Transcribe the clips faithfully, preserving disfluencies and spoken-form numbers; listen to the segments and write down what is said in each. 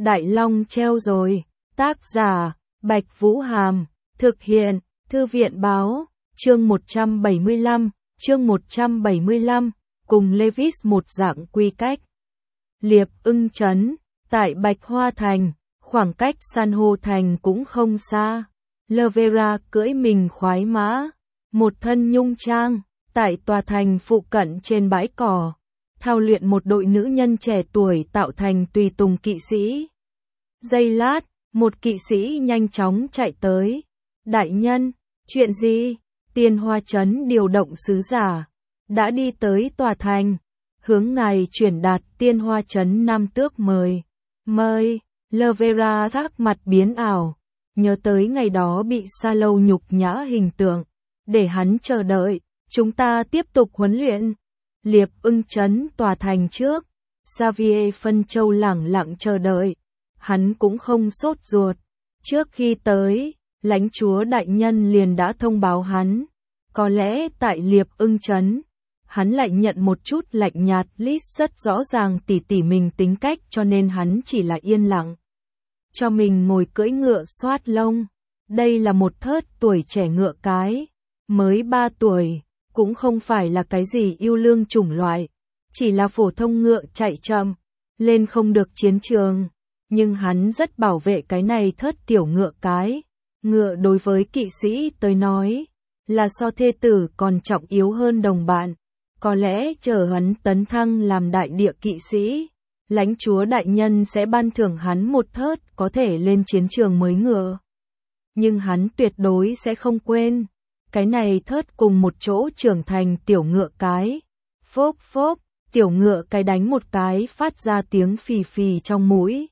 Đại Long treo rồi. Tác giả, Bạch Vũ Hàm. Thực hiện, Thư viện Báo. Chương một trăm bảy mươi lăm, chương một trăm bảy mươi lăm, cùng Levis một dạng quy cách. Liệp Ưng Trấn, tại Bạch Hoa Thành, khoảng cách San Hô Thành cũng không xa. Lovera cưỡi mình khoái mã, một thân nhung trang, tại tòa thành phụ cận trên bãi cỏ, thao luyện một đội nữ nhân trẻ tuổi tạo thành tùy tùng kỵ sĩ. Giây lát, một kỵ sĩ nhanh chóng chạy tới. Đại nhân, chuyện gì? Tiên Hoa Trấn điều động sứ giả, đã đi tới tòa thành, hướng ngài chuyển đạt Tiên Hoa Trấn Nam Tước mời. Mời, Lovera thắc mặt biến ảo, nhớ tới ngày đó bị Sa Lâu nhục nhã hình tượng, để hắn chờ đợi, chúng ta tiếp tục huấn luyện. Liệp Ưng Trấn tòa thành trước, Xavier phân châu lẳng lặng chờ đợi, hắn cũng không sốt ruột. Trước khi tới, lãnh chúa đại nhân liền đã thông báo hắn, có lẽ tại Liệp Ưng Trấn, hắn lại nhận một chút lạnh nhạt. Liz rất rõ ràng tỉ tỉ mình tính cách cho nên hắn chỉ là yên lặng, cho mình ngồi cưỡi ngựa xoát lông. Đây là một thớt tuổi trẻ ngựa cái, mới ba tuổi, cũng không phải là cái gì yêu lương chủng loại, chỉ là phổ thông ngựa chạy chậm, lên không được chiến trường. Nhưng hắn rất bảo vệ cái này thớt tiểu ngựa cái. Ngựa đối với kỵ sĩ tới nói, là so thê tử còn trọng yếu hơn đồng bạn. Có lẽ chờ hắn tấn thăng làm đại địa kỵ sĩ, lãnh chúa đại nhân sẽ ban thưởng hắn một thớt có thể lên chiến trường mới ngựa. Nhưng hắn tuyệt đối sẽ không quên, cái này thớt cùng một chỗ trưởng thành tiểu ngựa cái. Phốp phốp, tiểu ngựa cái đánh một cái phát ra tiếng phì phì trong mũi.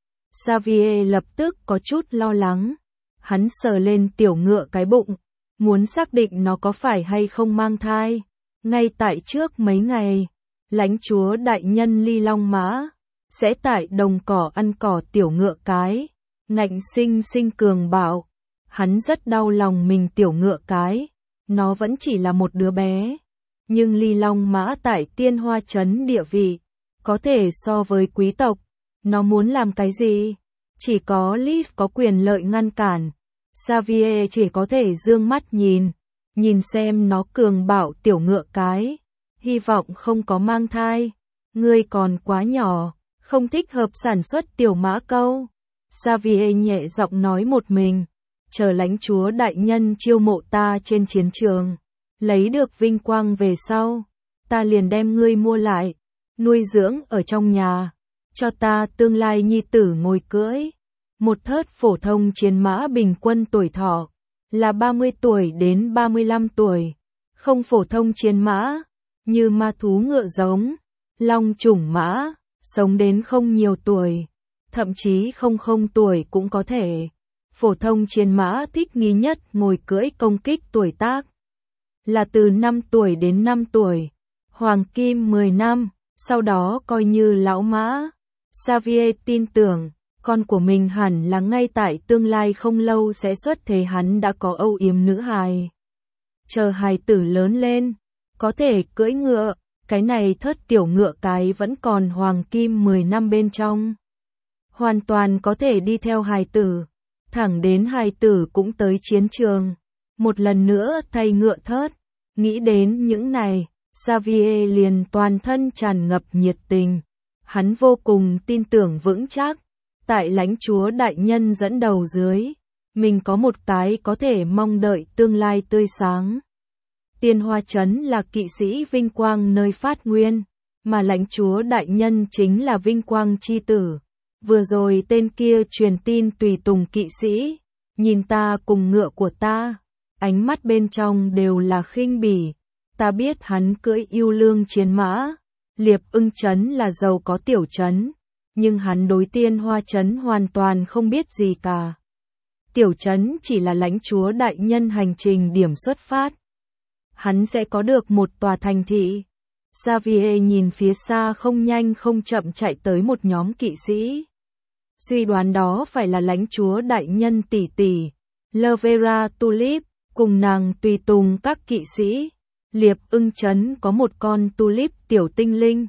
Xavier lập tức có chút lo lắng, hắn sờ lên tiểu ngựa cái bụng, muốn xác định nó có phải hay không mang thai. Ngay tại trước mấy ngày, lãnh chúa đại nhân Ly Long Mã sẽ tại đồng cỏ ăn cỏ tiểu ngựa cái, ngạnh sinh sinh cường bạo. Hắn rất đau lòng mình tiểu ngựa cái, nó vẫn chỉ là một đứa bé, nhưng Ly Long Mã tại Tiên Hoa Trấn địa vị có thể so với quý tộc. Nó muốn làm cái gì? Chỉ có Liz có quyền lợi ngăn cản. Xavier chỉ có thể dương mắt nhìn, nhìn xem nó cường bạo tiểu ngựa cái, hy vọng không có mang thai. Ngươi còn quá nhỏ, không thích hợp sản xuất tiểu mã câu. Xavier nhẹ giọng nói một mình, chờ lãnh chúa đại nhân chiêu mộ ta trên chiến trường, lấy được vinh quang về sau, ta liền đem ngươi mua lại, nuôi dưỡng ở trong nhà, cho ta tương lai nhi tử ngồi cưỡi. Một thớt phổ thông chiến mã bình quân tuổi thọ là ba mươi tuổi đến ba mươi lăm tuổi, không phổ thông chiến mã, như ma thú ngựa giống, long chủng mã, sống đến không nhiều tuổi, thậm chí không không tuổi cũng có thể. Phổ thông chiến mã thích nghi nhất ngồi cưỡi công kích tuổi tác là từ năm tuổi đến năm tuổi, hoàng kim mười năm, sau đó coi như lão mã. Xavier tin tưởng, con của mình hẳn là ngay tại tương lai không lâu sẽ xuất thế. Hắn đã có âu yếm nữ hài. Chờ hài tử lớn lên, có thể cưỡi ngựa, cái này thớt tiểu ngựa cái vẫn còn hoàng kim mười năm bên trong. Hoàn toàn có thể đi theo hài tử, thẳng đến hài tử cũng tới chiến trường. Một lần nữa thay ngựa thớt, nghĩ đến những này, Xavier liền toàn thân tràn ngập nhiệt tình. Hắn vô cùng tin tưởng vững chắc, tại lãnh chúa đại nhân dẫn đầu dưới, mình có một cái có thể mong đợi tương lai tươi sáng. Tiên Hoa Trấn là kỵ sĩ vinh quang nơi phát nguyên, mà lãnh chúa đại nhân chính là vinh quang chi tử. Vừa rồi tên kia truyền tin tùy tùng kỵ sĩ, nhìn ta cùng ngựa của ta, ánh mắt bên trong đều là khinh bỉ. Ta biết hắn cưỡi yêu lương chiến mã. Liệp Ưng Trấn là giàu có tiểu trấn, nhưng hắn đối Tiên Hoa Trấn hoàn toàn không biết gì cả. Tiểu trấn chỉ là lãnh chúa đại nhân hành trình điểm xuất phát. Hắn sẽ có được một tòa thành thị. Xavier nhìn phía xa không nhanh không chậm chạy tới một nhóm kỵ sĩ. Suy đoán đó phải là lãnh chúa đại nhân tỷ tỷ, Lovera Tulip, cùng nàng tùy tùng các kỵ sĩ. Liệp Ưng Trấn có một con tulip tiểu tinh linh,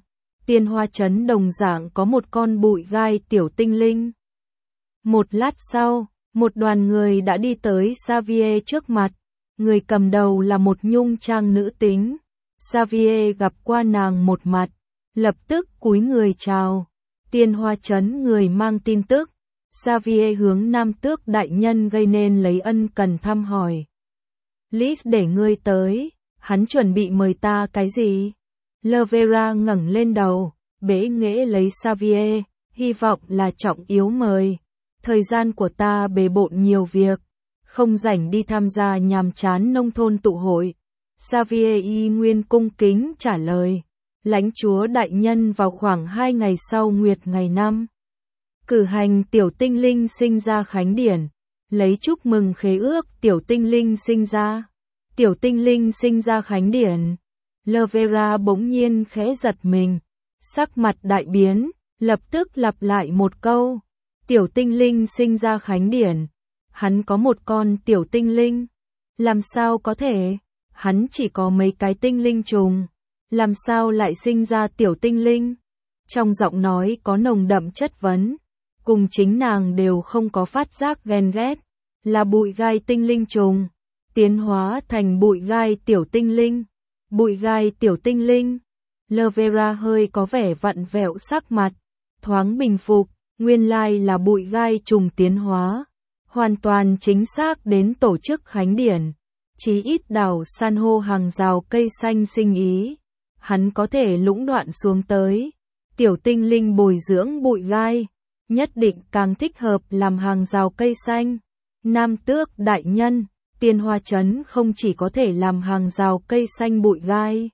Tiên Hoa Trấn đồng dạng có một con bụi gai tiểu tinh linh. Một lát sau, một đoàn người đã đi tới Xavier trước mặt. Người cầm đầu là một nhung trang nữ tính. Xavier gặp qua nàng một mặt, lập tức cúi người chào. Tiên Hoa Trấn người mang tin tức. Xavier hướng Nam Tước đại nhân gây nên lấy ân cần thăm hỏi. Liz để ngươi tới, hắn chuẩn bị mời ta cái gì? Lavera ngẩng lên đầu, bẽ nghễ lấy Xavier, hy vọng là trọng yếu mời. Thời gian của ta bề bộn nhiều việc, không rảnh đi tham gia nhàm chán nông thôn tụ hội. Xavier y nguyên cung kính trả lời. Lãnh chúa đại nhân vào khoảng hai ngày sau nguyệt ngày năm. Cử hành tiểu tinh linh sinh ra khánh điển. Lấy chúc mừng khế ước tiểu tinh linh sinh ra. Tiểu tinh linh sinh ra khánh điển. Lavera bỗng nhiên khẽ giật mình. Sắc mặt đại biến, lập tức lặp lại một câu. Tiểu tinh linh sinh ra khánh điển. Hắn có một con tiểu tinh linh. Làm sao có thể? Hắn chỉ có mấy cái tinh linh trùng. Làm sao lại sinh ra tiểu tinh linh? Trong giọng nói có nồng đậm chất vấn. Cùng chính nàng đều không có phát giác ghen ghét. Là bụi gai tinh linh trùng. Tiến hóa thành bụi gai tiểu tinh linh. Bụi gai tiểu tinh linh. Lavera hơi có vẻ vặn vẹo sắc mặt. Thoáng bình phục. Nguyên lai là bụi gai trùng tiến hóa. Hoàn toàn chính xác đến tổ chức khánh điển. Chí ít đảo san hô hàng rào cây xanh sinh ý. Hắn có thể lũng đoạn xuống tới. Tiểu tinh linh bồi dưỡng bụi gai. Nhất định càng thích hợp làm hàng rào cây xanh. Nam Tước đại nhân, Tiên Hoa Trấn không chỉ có thể làm hàng rào cây xanh bụi gai.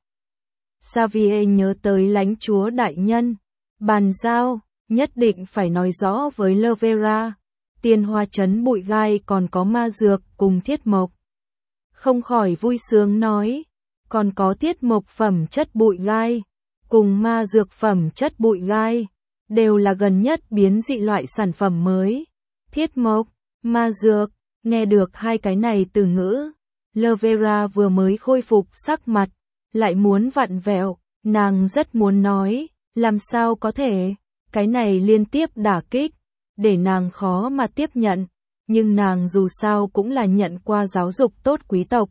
Xavier nhớ tới lãnh chúa đại nhân. Bàn giao, nhất định phải nói rõ với Lavera. Tiên Hoa Trấn bụi gai còn có ma dược cùng thiết mộc. Không khỏi vui sướng nói. Còn có thiết mộc phẩm chất bụi gai. Cùng ma dược phẩm chất bụi gai. Đều là gần nhất biến dị loại sản phẩm mới. Thiết mộc, ma dược, nghe được hai cái này từ ngữ. Lavera vừa mới khôi phục sắc mặt. Lại muốn vặn vẹo. Nàng rất muốn nói. Làm sao có thể. Cái này liên tiếp đả kích. Để nàng khó mà tiếp nhận. Nhưng nàng dù sao cũng là nhận qua giáo dục tốt quý tộc.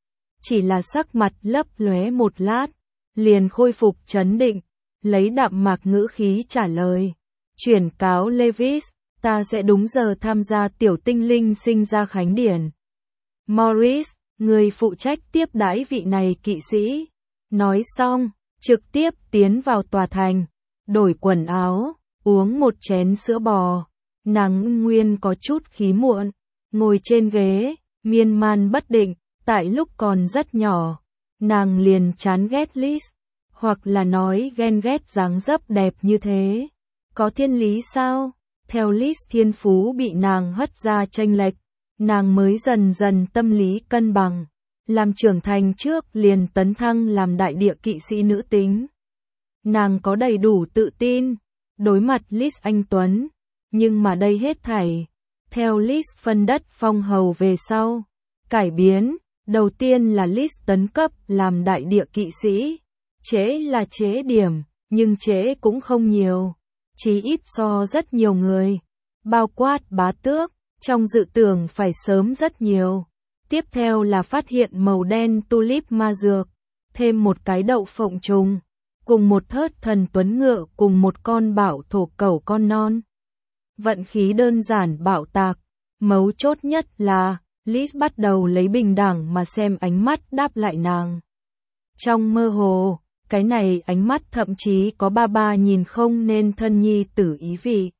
Chỉ là sắc mặt lấp lóe một lát. Liền khôi phục trấn định. Lấy đạm mạc ngữ khí trả lời. Chuyển cáo Levis. Ta sẽ đúng giờ tham gia tiểu tinh linh sinh ra khánh điển. Morris, người phụ trách tiếp đãi vị này kỵ sĩ. Nói xong, trực tiếp tiến vào tòa thành. Đổi quần áo, uống một chén sữa bò. Nàng nguyên có chút khí muộn. Ngồi trên ghế, miên man bất định. Tại lúc còn rất nhỏ, nàng liền chán ghét Liz. Hoặc là nói ghen ghét dáng dấp đẹp như thế. Có thiên lý sao? Theo Liz thiên phú bị nàng hất ra chênh lệch, nàng mới dần dần tâm lý cân bằng. Làm trưởng thành trước liền tấn thăng làm đại địa kỵ sĩ nữ tính. Nàng có đầy đủ tự tin, đối mặt Liz anh Tuấn. Nhưng mà đây hết thảy, theo Liz phân đất phong hầu về sau. Cải biến, đầu tiên là Liz tấn cấp làm đại địa kỵ sĩ. Trễ là trễ điểm, nhưng trễ cũng không nhiều. Chí ít so rất nhiều người. Bao quát bá tước, trong dự tưởng phải sớm rất nhiều. Tiếp theo là phát hiện màu đen tulip ma dược. Thêm một cái đậu phộng trùng. Cùng một thớt thần tuấn ngựa cùng một con bảo thổ cẩu con non. Vận khí đơn giản bạo tạc. Mấu chốt nhất là, Liz bắt đầu lấy bình đẳng mà xem ánh mắt đáp lại nàng. Trong mơ hồ, cái này ánh mắt thậm chí có ba ba nhìn không nên thân nhi tử ý vị.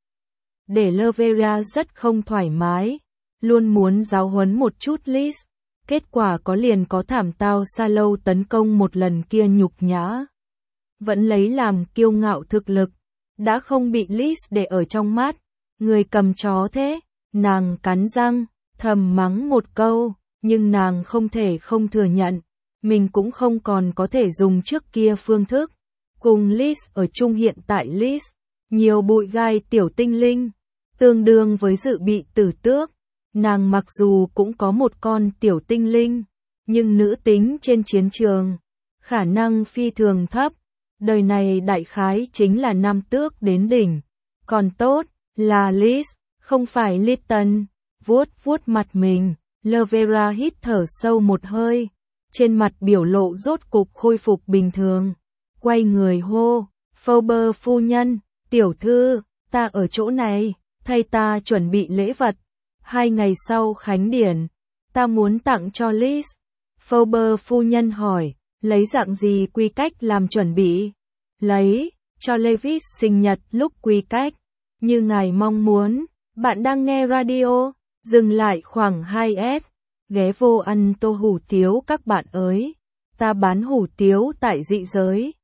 Để Lavera rất không thoải mái, luôn muốn giáo huấn một chút Liz. Kết quả có liền có thảm tao xa lâu tấn công một lần kia nhục nhã. Vẫn lấy làm kiêu ngạo thực lực, đã không bị Liz để ở trong mắt. Người cầm chó thế, nàng cắn răng, thầm mắng một câu, nhưng nàng không thể không thừa nhận. Mình cũng không còn có thể dùng trước kia phương thức. Cùng Liz ở chung hiện tại Liz, nhiều bụi gai tiểu tinh linh, tương đương với dự bị tử tước. Nàng mặc dù cũng có một con tiểu tinh linh, nhưng nữ tính trên chiến trường, khả năng phi thường thấp. đời này đại khái chính là năm tước đến đỉnh. Còn tốt, là Liz, không phải Litten. Vuốt vuốt mặt mình, Lavera hít thở sâu một hơi, trên mặt biểu lộ rốt cục khôi phục bình thường. Quay người hô, Fauber phu nhân, tiểu thư, ta ở chỗ này, thay ta chuẩn bị lễ vật. Hai ngày sau khánh điển, ta muốn tặng cho Liz. Fauber phu nhân hỏi, lấy dạng gì quy cách làm chuẩn bị? Lấy, cho Levis sinh nhật lúc quy cách. Như ngài mong muốn, bạn đang nghe radio, dừng lại khoảng hai s, ghé vô ăn tô hủ tiếu các bạn ơi. Ta bán hủ tiếu tại dị giới.